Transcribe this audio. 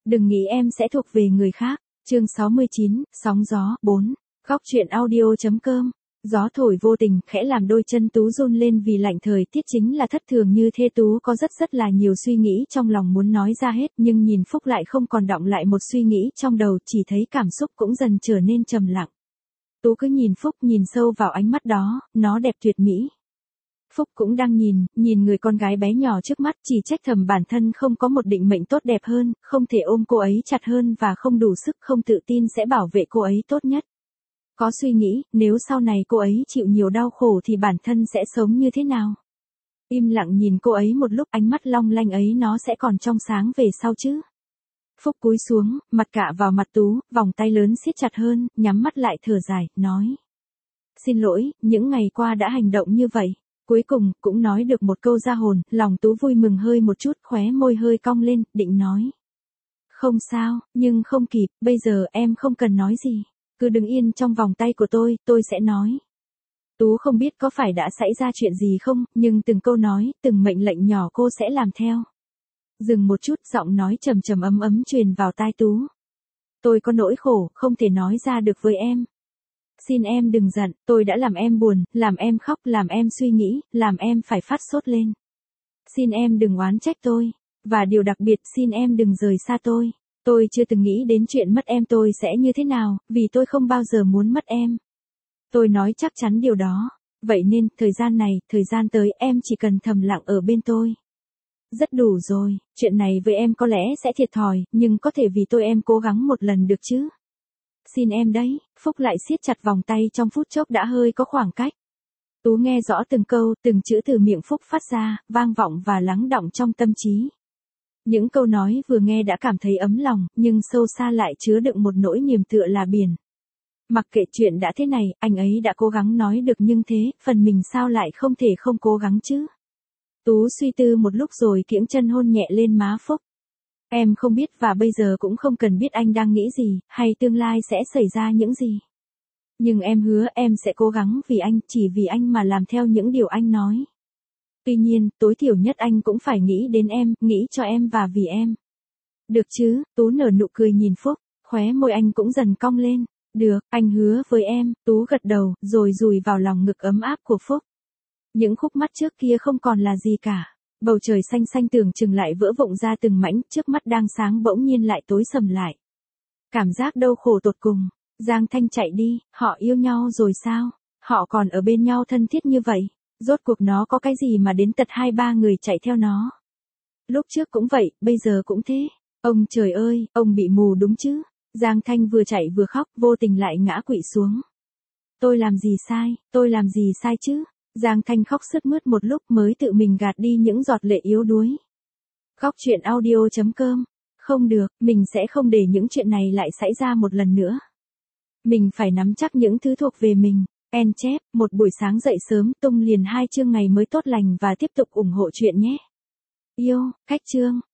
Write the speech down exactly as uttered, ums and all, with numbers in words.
Đừng nghĩ em sẽ thuộc về người khác. Chương sáu mươi chín, sóng gió, bốn. Góc truyện audio chấm com. Gió thổi vô tình, khẽ làm đôi chân Tú run lên vì lạnh thời tiết chính là thất thường như thế. Tú có rất rất là nhiều suy nghĩ trong lòng muốn nói ra hết, nhưng nhìn Phúc lại không còn đọng lại một suy nghĩ trong đầu, chỉ thấy cảm xúc cũng dần trở nên trầm lặng. Tú cứ nhìn Phúc, nhìn sâu vào ánh mắt đó, nó đẹp tuyệt mỹ. Phúc cũng đang nhìn, nhìn người con gái bé nhỏ trước mắt, chỉ trách thầm bản thân không có một định mệnh tốt đẹp hơn, không thể ôm cô ấy chặt hơn và không đủ sức, không tự tin sẽ bảo vệ cô ấy tốt nhất. Có suy nghĩ, nếu sau này cô ấy chịu nhiều đau khổ thì bản thân sẽ sống như thế nào? Im lặng nhìn cô ấy một lúc, ánh mắt long lanh ấy nó sẽ còn trong sáng về sau chứ? Phúc cúi xuống, mặt cạ vào mặt Tú, vòng tay lớn siết chặt hơn, nhắm mắt lại thở dài, nói. Xin lỗi, những ngày qua đã hành động như vậy. Cuối cùng, cũng nói được một câu ra hồn, lòng Tú vui mừng hơi một chút, khóe môi hơi cong lên, định nói. Không sao, nhưng không kịp, bây giờ em không cần nói gì. Cứ đứng yên trong vòng tay của tôi, tôi sẽ nói. Tú không biết có phải đã xảy ra chuyện gì không, nhưng từng câu nói, từng mệnh lệnh nhỏ cô sẽ làm theo. Dừng một chút, giọng nói trầm trầm ấm ấm truyền vào tai Tú. Tôi có nỗi khổ, không thể nói ra được với em. Xin em đừng giận, tôi đã làm em buồn, làm em khóc, làm em suy nghĩ, làm em phải phát sốt lên. Xin em đừng oán trách tôi, và điều đặc biệt xin em đừng rời xa tôi. Tôi chưa từng nghĩ đến chuyện mất em tôi sẽ như thế nào, vì tôi không bao giờ muốn mất em. Tôi nói chắc chắn điều đó, vậy nên, thời gian này, thời gian tới em chỉ cần thầm lặng ở bên tôi. Rất đủ rồi, chuyện này với em có lẽ sẽ thiệt thòi, nhưng có thể vì tôi em cố gắng một lần được chứ. Xin em đấy, Phúc lại siết chặt vòng tay trong phút chốc đã hơi có khoảng cách. Tú nghe rõ từng câu, từng chữ từ miệng Phúc phát ra, vang vọng và lắng đọng trong tâm trí. Những câu nói vừa nghe đã cảm thấy ấm lòng, nhưng sâu xa lại chứa đựng một nỗi niềm tựa là biển. Mặc kệ chuyện đã thế này, anh ấy đã cố gắng nói được nhưng thế, phần mình sao lại không thể không cố gắng chứ? Tú suy tư một lúc rồi kiễng chân hôn nhẹ lên má Phúc. Em không biết và bây giờ cũng không cần biết anh đang nghĩ gì, hay tương lai sẽ xảy ra những gì. Nhưng em hứa em sẽ cố gắng vì anh, chỉ vì anh mà làm theo những điều anh nói. Tuy nhiên, tối thiểu nhất anh cũng phải nghĩ đến em, nghĩ cho em và vì em. Được chứ, Tú nở nụ cười nhìn Phúc, khóe môi anh cũng dần cong lên. Được, anh hứa với em, Tú gật đầu, rồi dùi vào lòng ngực ấm áp của Phúc. Những khúc mắt trước kia không còn là gì cả. Bầu trời xanh xanh tưởng chừng lại vỡ vụn ra từng mảnh, trước mắt đang sáng bỗng nhiên lại tối sầm lại. Cảm giác đau khổ tột cùng. Giang Thanh chạy đi, họ yêu nhau rồi sao? Họ còn ở bên nhau thân thiết như vậy. Rốt cuộc nó có cái gì mà đến tật hai ba người chạy theo nó? Lúc trước cũng vậy, bây giờ cũng thế. Ông trời ơi, ông bị mù đúng chứ? Giang Thanh vừa chạy vừa khóc, vô tình lại ngã quỵ xuống. Tôi làm gì sai, tôi làm gì sai chứ? Giang Thanh khóc sướt mướt một lúc mới tự mình gạt đi những giọt lệ yếu đuối. Góc truyện audio chấm com. Không được, mình sẽ không để những chuyện này lại xảy ra một lần nữa. Mình phải nắm chắc những thứ thuộc về mình. En chép, một buổi sáng dậy sớm, tung liền hai chương ngày mới tốt lành và tiếp tục ủng hộ chuyện nhé. Yêu, cách chương.